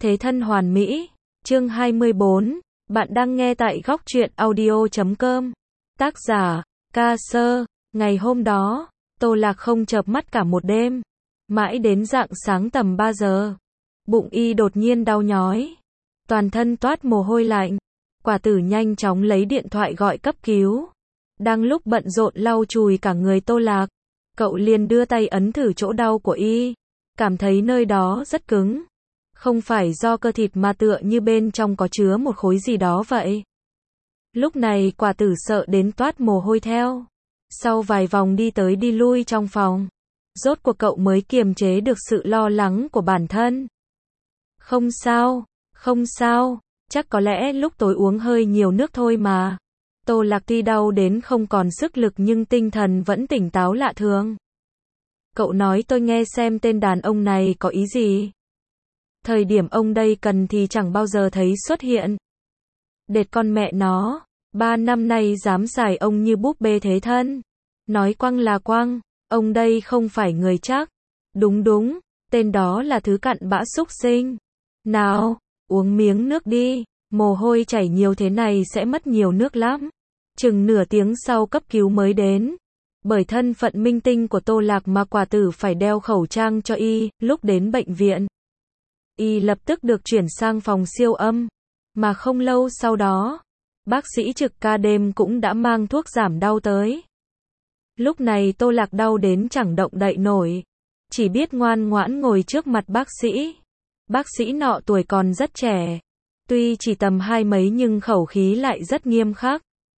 Thế thân hoàn mỹ. Chương 24. Bạn đang nghe tại góc truyện audio.com. Tác giả, Ca Sơ. Ngày hôm đó, Tô Lạc không chợp mắt cả một đêm. Mãi đến rạng sáng tầm 3 giờ. Bụng y đột nhiên đau nhói. Toàn thân toát mồ hôi lạnh. Quả tử nhanh chóng lấy điện thoại gọi cấp cứu. Đang lúc bận rộn lau chùi cả người Tô Lạc, cậu liền đưa tay ấn thử chỗ đau của y. Cảm thấy nơi đó rất cứng. Không phải do cơ thịt mà tựa như bên trong có chứa một khối gì đó vậy. Lúc này quả tử sợ đến toát mồ hôi theo. Sau vài vòng đi tới đi lui trong phòng, rốt cuộc cậu mới kiềm chế được sự lo lắng của bản thân. Không sao, không sao, chắc có lẽ lúc tối uống hơi nhiều nước thôi mà. Tô Lạc tuy đau đến không còn sức lực nhưng tinh thần vẫn tỉnh táo lạ thường. Cậu nói tôi nghe xem tên đàn ông này có ý gì. Thời điểm ông đây cần thì chẳng bao giờ thấy xuất hiện. Đệt con mẹ nó, 3 năm nay dám xài ông như búp bê thế thân. Nói quăng là quăng, ông đây không phải người chắc. Đúng đúng, tên đó là thứ cặn bã súc sinh. Nào, uống miếng nước đi, mồ hôi chảy nhiều thế này sẽ mất nhiều nước lắm. Chừng nửa tiếng sau cấp cứu mới đến. Bởi thân phận minh tinh của Tô Lạc mà quả tử phải đeo khẩu trang cho y, lúc đến bệnh viện. Y lập tức được chuyển sang phòng siêu âm. Mà không lâu sau đó, bác sĩ trực ca đêm cũng đã mang thuốc giảm đau tới. Lúc này Tô Lạc đau đến chẳng động đậy nổi. Chỉ biết ngoan ngoãn ngồi trước mặt bác sĩ. Bác sĩ nọ tuổi còn rất trẻ. Tuy chỉ tầm 20 mấy nhưng khẩu khí lại rất nghiêm khắc.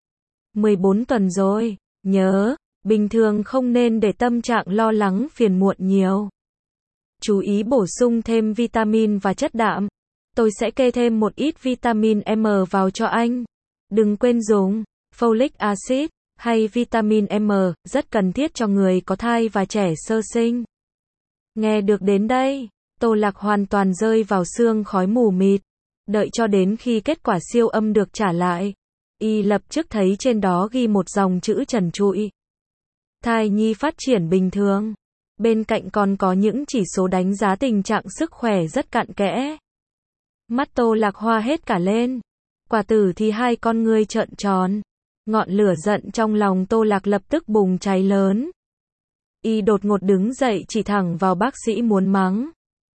14 tuần rồi, nhớ, bình thường không nên để tâm trạng lo lắng phiền muộn nhiều. Chú ý bổ sung thêm vitamin và chất đạm. Tôi sẽ kê thêm một ít vitamin M vào cho anh. Đừng quên dùng folic acid hay vitamin M, rất cần thiết cho người có thai và trẻ sơ sinh. Nghe được đến đây, Tô Lạc hoàn toàn rơi vào sương khói mù mịt. Đợi cho đến khi kết quả siêu âm được trả lại, y lập tức thấy trên đó ghi một dòng chữ trần trụi. Thai nhi phát triển bình thường. Bên cạnh còn có những chỉ số đánh giá tình trạng sức khỏe rất cặn kẽ. Mắt Tô Lạc hoa hết cả lên. Quả tử thì hai con ngươi trợn tròn. Ngọn lửa giận trong lòng Tô Lạc lập tức bùng cháy lớn. Y đột ngột đứng dậy chỉ thẳng vào bác sĩ muốn mắng.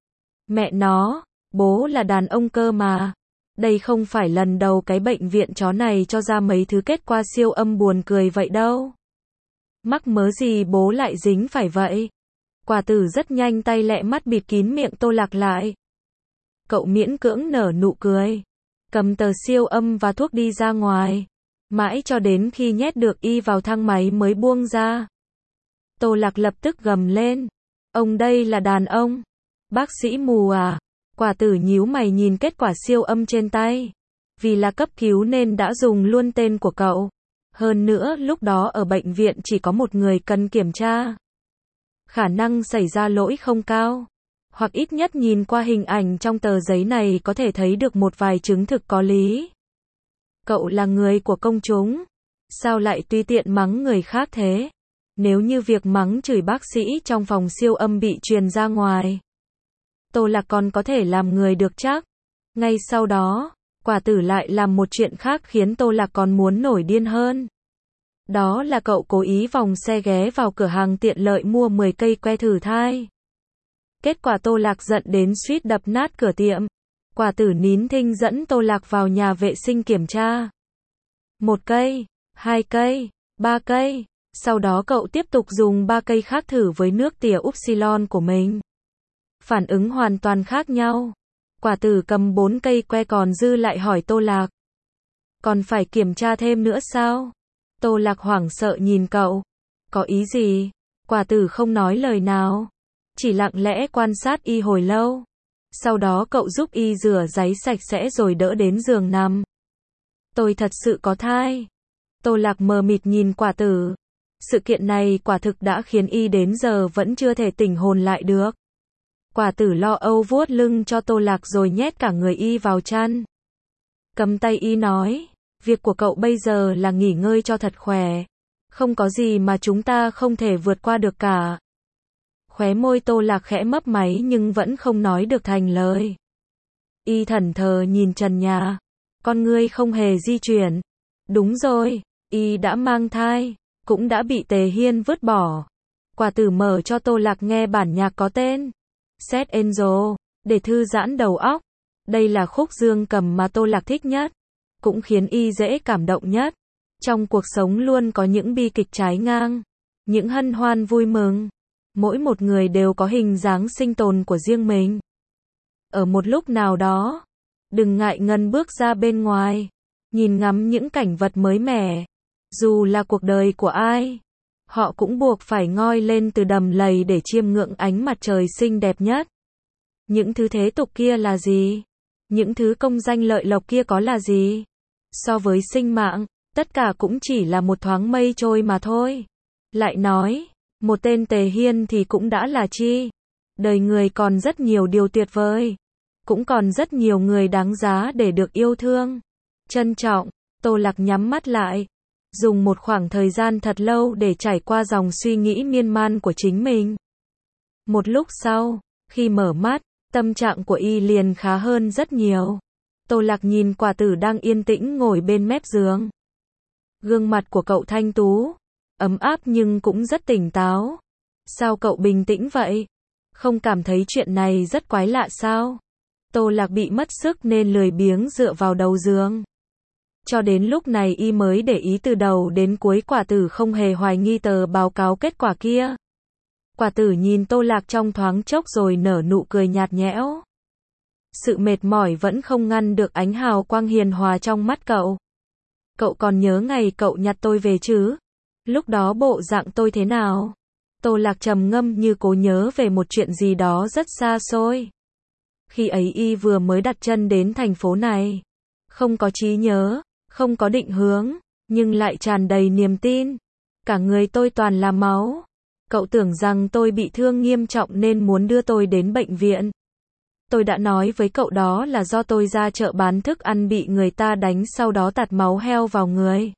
Mẹ nó, bố là đàn ông cơ mà. Đây không phải lần đầu cái bệnh viện chó này cho ra mấy thứ kết quả siêu âm buồn cười vậy đâu. Mắc mớ gì bố lại dính phải vậy. Quả tử rất nhanh tay lẹ mắt bịt kín miệng Tô Lạc lại. Cậu miễn cưỡng nở nụ cười. Cầm tờ siêu âm và thuốc đi ra ngoài. Mãi cho đến khi nhét được y vào thang máy mới buông ra. Tô Lạc lập tức gầm lên. Ông đây là đàn ông. Bác sĩ mù à? Quả tử nhíu mày nhìn kết quả siêu âm trên tay. Vì là cấp cứu nên đã dùng luôn tên của cậu. Hơn nữa lúc đó ở bệnh viện chỉ có một người cần kiểm tra. Khả năng xảy ra lỗi không cao. Hoặc ít nhất nhìn qua hình ảnh trong tờ giấy này có thể thấy được một vài chứng thực có lý. Cậu là người của công chúng. Sao lại tùy tiện mắng người khác thế? Nếu như việc mắng chửi bác sĩ trong phòng siêu âm bị truyền ra ngoài, Tô Lạc còn có thể làm người được chắc. Ngay sau đó, quả tử lại làm một chuyện khác khiến Tô Lạc còn muốn nổi điên hơn. Đó là cậu cố ý vòng xe ghé vào cửa hàng tiện lợi mua 10 cây que thử thai. Kết quả Tô Lạc giận đến suýt đập nát cửa tiệm. Quả tử nín thinh dẫn Tô Lạc vào nhà vệ sinh kiểm tra. 1 cây, 2 cây, 3 cây. Sau đó cậu tiếp tục dùng 3 cây khác thử với nước tỉa Upsilon của mình. Phản ứng hoàn toàn khác nhau. Quả tử cầm 4 cây que còn dư lại hỏi Tô Lạc. Còn phải kiểm tra thêm nữa sao? Tô Lạc hoảng sợ nhìn cậu. Có ý gì? Quả tử không nói lời nào. Chỉ lặng lẽ quan sát y hồi lâu. Sau đó cậu giúp y rửa giấy sạch sẽ rồi đỡ đến giường nằm. Tôi thật sự có thai. Tô Lạc mờ mịt nhìn quả tử. Sự kiện này quả thực đã khiến y đến giờ vẫn chưa thể tỉnh hồn lại được. Quả tử lo âu vuốt lưng cho Tô Lạc rồi nhét cả người y vào chăn. Cầm tay y nói, việc của cậu bây giờ là nghỉ ngơi cho thật khỏe. Không có gì mà chúng ta không thể vượt qua được cả. Khóe môi Tô Lạc khẽ mấp máy nhưng vẫn không nói được thành lời. Y thẫn thờ nhìn trần nhà. Con ngươi không hề di chuyển. Đúng rồi, Y đã mang thai, cũng đã bị Tề Hiên vứt bỏ. Quả tử mở cho Tô Lạc nghe bản nhạc có tên Set Angel, để thư giãn đầu óc. Đây là khúc dương cầm mà Tô Lạc thích nhất, cũng khiến Y dễ cảm động nhất. Trong cuộc sống luôn có những bi kịch trái ngang, những hân hoan vui mừng. Mỗi một người đều có hình dáng sinh tồn của riêng mình. Ở một lúc nào đó, đừng ngại ngần bước ra bên ngoài, nhìn ngắm những cảnh vật mới mẻ. Dù là cuộc đời của ai, họ cũng buộc phải ngoi lên từ đầm lầy để chiêm ngưỡng ánh mặt trời xinh đẹp nhất. Những thứ thế tục kia là gì? Những thứ công danh lợi lộc kia có là gì? So với sinh mạng, tất cả cũng chỉ là một thoáng mây trôi mà thôi. Lại nói, một tên Tề Hiên thì cũng đã là chi? Đời người còn rất nhiều điều tuyệt vời, cũng còn rất nhiều người đáng giá để được yêu thương, trân trọng. Tô Lạc nhắm mắt lại, dùng một khoảng thời gian thật lâu để trải qua dòng suy nghĩ miên man của chính mình. Một lúc sau, khi mở mắt, tâm trạng của Y liền khá hơn rất nhiều. Tô Lạc nhìn Quả Tử đang yên tĩnh ngồi bên mép giường. Gương mặt của cậu thanh tú, ấm áp nhưng cũng rất tỉnh táo. Sao cậu bình tĩnh vậy? Không cảm thấy chuyện này rất quái lạ sao? Tô Lạc bị mất sức nên lười biếng dựa vào đầu giường. Cho đến lúc này Y mới để ý từ đầu đến cuối Quả Tử không hề hoài nghi tờ báo cáo kết quả kia. Quả Tử nhìn Tô Lạc trong thoáng chốc rồi nở nụ cười nhạt nhẽo. Sự mệt mỏi vẫn không ngăn được ánh hào quang hiền hòa trong mắt cậu. Cậu còn nhớ ngày cậu nhặt tôi về chứ? Lúc đó bộ dạng tôi thế nào? Tô Lạc trầm ngâm như cố nhớ về một chuyện gì đó rất xa xôi. Khi ấy Y vừa mới đặt chân đến thành phố này. Không có trí nhớ, không có định hướng, nhưng lại tràn đầy niềm tin. Cả người tôi toàn là máu. Cậu tưởng rằng tôi bị thương nghiêm trọng nên muốn đưa tôi đến bệnh viện. Tôi đã nói với cậu đó là do tôi ra chợ bán thức ăn bị người ta đánh sau đó tạt máu heo vào người.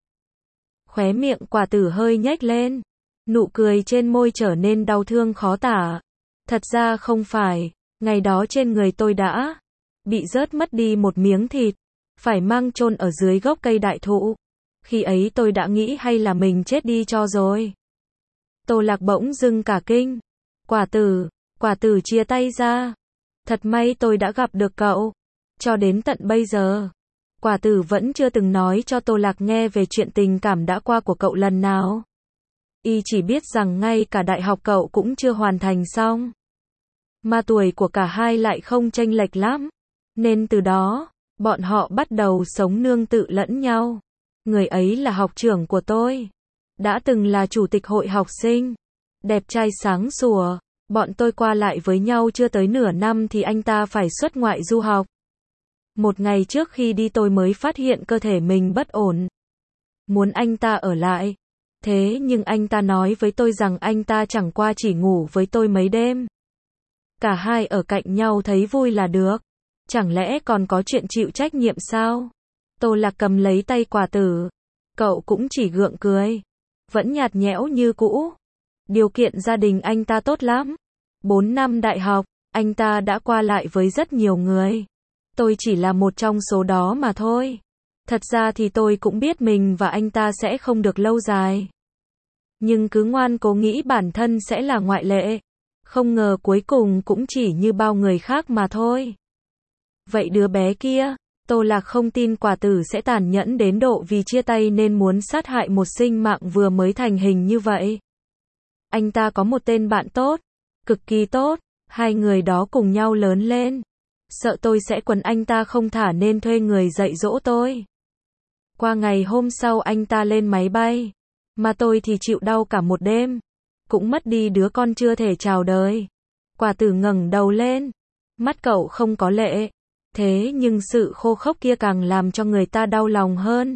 Khóe miệng Quả Tử hơi nhếch lên. Nụ cười trên môi trở nên đau thương khó tả. Thật ra không phải, ngày đó trên người tôi đã bị rớt mất đi một miếng thịt, phải mang chôn ở dưới gốc cây đại thụ. Khi ấy tôi đã nghĩ hay là mình chết đi cho rồi. Tô Lạc bỗng dưng cả kinh. Quả Tử chia tay ra. Thật may tôi đã gặp được cậu. Cho đến tận bây giờ, Quả Tử vẫn chưa từng nói cho Tô Lạc nghe về chuyện tình cảm đã qua của cậu lần nào. Y chỉ biết rằng ngay cả đại học cậu cũng chưa hoàn thành xong. Mà tuổi của cả hai lại không chênh lệch lắm. Nên từ đó, bọn họ bắt đầu sống nương tự lẫn nhau. Người ấy là học trưởng của tôi. Đã từng là chủ tịch hội học sinh. Đẹp trai sáng sủa. Bọn tôi qua lại với nhau chưa tới nửa năm thì anh ta phải xuất ngoại du học. Một ngày trước khi đi tôi mới phát hiện cơ thể mình bất ổn. Muốn anh ta ở lại. Thế nhưng anh ta nói với tôi rằng anh ta chẳng qua chỉ ngủ với tôi mấy đêm. Cả hai ở cạnh nhau thấy vui là được. Chẳng lẽ còn có chuyện chịu trách nhiệm sao? Tô Lạc cầm lấy tay Quả Tử. Cậu cũng chỉ gượng cười. Vẫn nhạt nhẽo như cũ. Điều kiện gia đình anh ta tốt lắm. 4 năm đại học, anh ta đã qua lại với rất nhiều người. Tôi chỉ là một trong số đó mà thôi. Thật ra thì tôi cũng biết mình và anh ta sẽ không được lâu dài. Nhưng cứ ngoan cố nghĩ bản thân sẽ là ngoại lệ. Không ngờ cuối cùng cũng chỉ như bao người khác mà thôi. Vậy đứa bé kia, Tô Lạc không tin Quả Tử sẽ tàn nhẫn đến độ vì chia tay nên muốn sát hại một sinh mạng vừa mới thành hình như vậy. Anh ta có một tên bạn tốt, cực kỳ tốt, hai người đó cùng nhau lớn lên. Sợ tôi sẽ quấn anh ta không thả nên thuê người dạy dỗ tôi. Qua ngày hôm sau anh ta lên máy bay, mà tôi thì chịu đau cả một đêm, cũng mất đi đứa con chưa thể chào đời. Quả Tử ngẩng đầu lên, mắt cậu không có lệ, thế nhưng sự khô khốc kia càng làm cho người ta đau lòng hơn.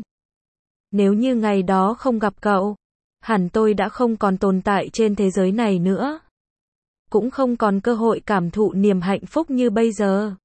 Nếu như ngày đó không gặp cậu, hẳn tôi đã không còn tồn tại trên thế giới này nữa. Cũng không còn cơ hội cảm thụ niềm hạnh phúc như bây giờ.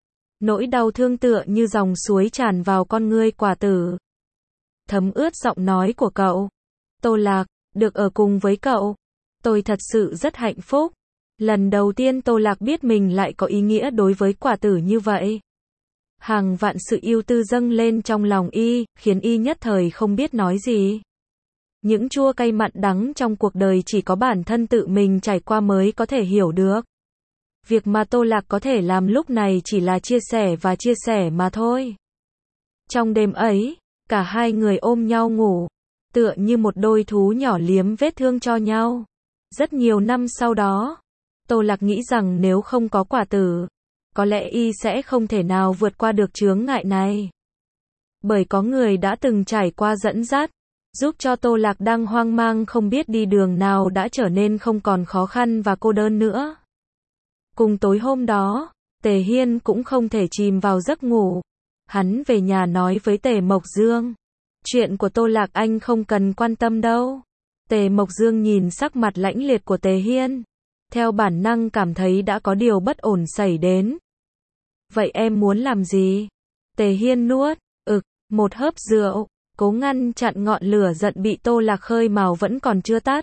Nỗi đau thương tựa như dòng suối tràn vào con ngươi Quả Tử. Thấm ướt giọng nói của cậu. Tô Lạc, được ở cùng với cậu. Tôi thật sự rất hạnh phúc. Lần đầu tiên Tô Lạc biết mình lại có ý nghĩa đối với Quả Tử như vậy. Hàng vạn sự ưu tư dâng lên trong lòng y, khiến y nhất thời không biết nói gì. Những chua cay mặn đắng trong cuộc đời chỉ có bản thân tự mình trải qua mới có thể hiểu được. Việc mà Tô Lạc có thể làm lúc này chỉ là chia sẻ và chia sẻ mà thôi. Trong đêm ấy, cả hai người ôm nhau ngủ, tựa như một đôi thú nhỏ liếm vết thương cho nhau. Rất nhiều năm sau đó, Tô Lạc nghĩ rằng nếu không có quả tử, có lẽ y sẽ không thể nào vượt qua được chướng ngại này. Bởi có người đã từng trải qua dẫn dắt, giúp cho Tô Lạc đang hoang mang không biết đi đường nào đã trở nên không còn khó khăn và cô đơn nữa. Cùng tối hôm đó, Tề Hiên cũng không thể chìm vào giấc ngủ. Hắn về nhà nói với Tề Mộc Dương. Chuyện của Tô Lạc anh không cần quan tâm đâu. Tề Mộc Dương nhìn sắc mặt lãnh liệt của Tề Hiên. Theo bản năng cảm thấy đã có điều bất ổn xảy đến. Vậy em muốn làm gì? Tề Hiên nuốt, một hớp rượu, cố ngăn chặn ngọn lửa giận bị Tô Lạc khơi mào vẫn còn chưa tắt.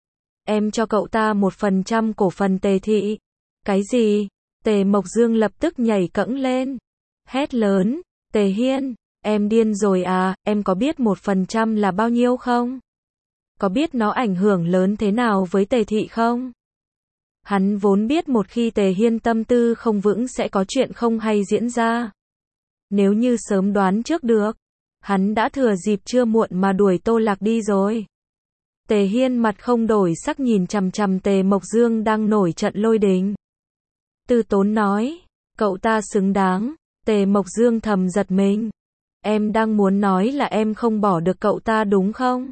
Em cho cậu ta 1% cổ phần Tề thị. Cái gì? Tề Mộc Dương lập tức nhảy cẫng lên. Hét lớn, Tề Hiên, em điên rồi à, em có biết 1% là bao nhiêu không? Có biết nó ảnh hưởng lớn thế nào với Tề thị không? Hắn vốn biết một khi Tề Hiên tâm tư không vững sẽ có chuyện không hay diễn ra. Nếu như sớm đoán trước được, hắn đã thừa dịp chưa muộn mà đuổi Tô Lạc đi rồi. Tề Hiên mặt không đổi sắc nhìn chằm chằm Tề Mộc Dương đang nổi trận lôi đình. Từ Tốn nói, cậu ta xứng đáng. Tề Mộc Dương thầm giật mình. Em đang muốn nói là em không bỏ được cậu ta đúng không?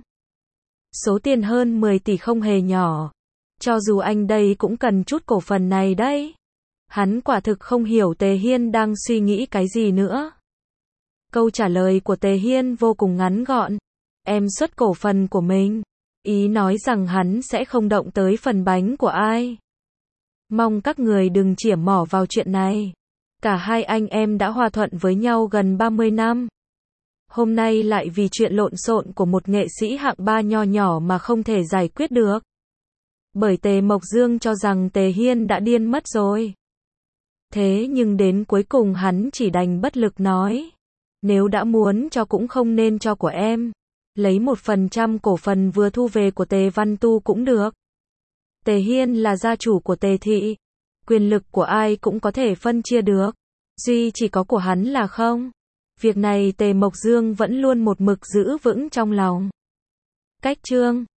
Số tiền hơn 10 tỷ không hề nhỏ. Cho dù anh đây cũng cần chút cổ phần này đấy. Hắn quả thực không hiểu Tề Hiên đang suy nghĩ cái gì nữa. Câu trả lời của Tề Hiên vô cùng ngắn gọn. Em xuất cổ phần của mình. Ý nói rằng hắn sẽ không động tới phần bánh của ai. Mong các người đừng chĩa mỏ vào chuyện này. Cả hai anh em đã hòa thuận với nhau gần 30 năm. Hôm nay lại vì chuyện lộn xộn của một nghệ sĩ hạng ba nho nhỏ mà không thể giải quyết được. Bởi Tề Mộc Dương cho rằng Tề Hiên đã điên mất rồi. Thế nhưng đến cuối cùng hắn chỉ đành bất lực nói. Nếu đã muốn cho cũng không nên cho của em. Lấy 1% cổ phần vừa thu về của Tề Văn Tu cũng được. Tề Hiên là gia chủ của Tề thị. Quyền lực của ai cũng có thể phân chia được. Duy chỉ có của hắn là không. Việc này Tề Mộc Dương vẫn luôn một mực giữ vững trong lòng. Cách chương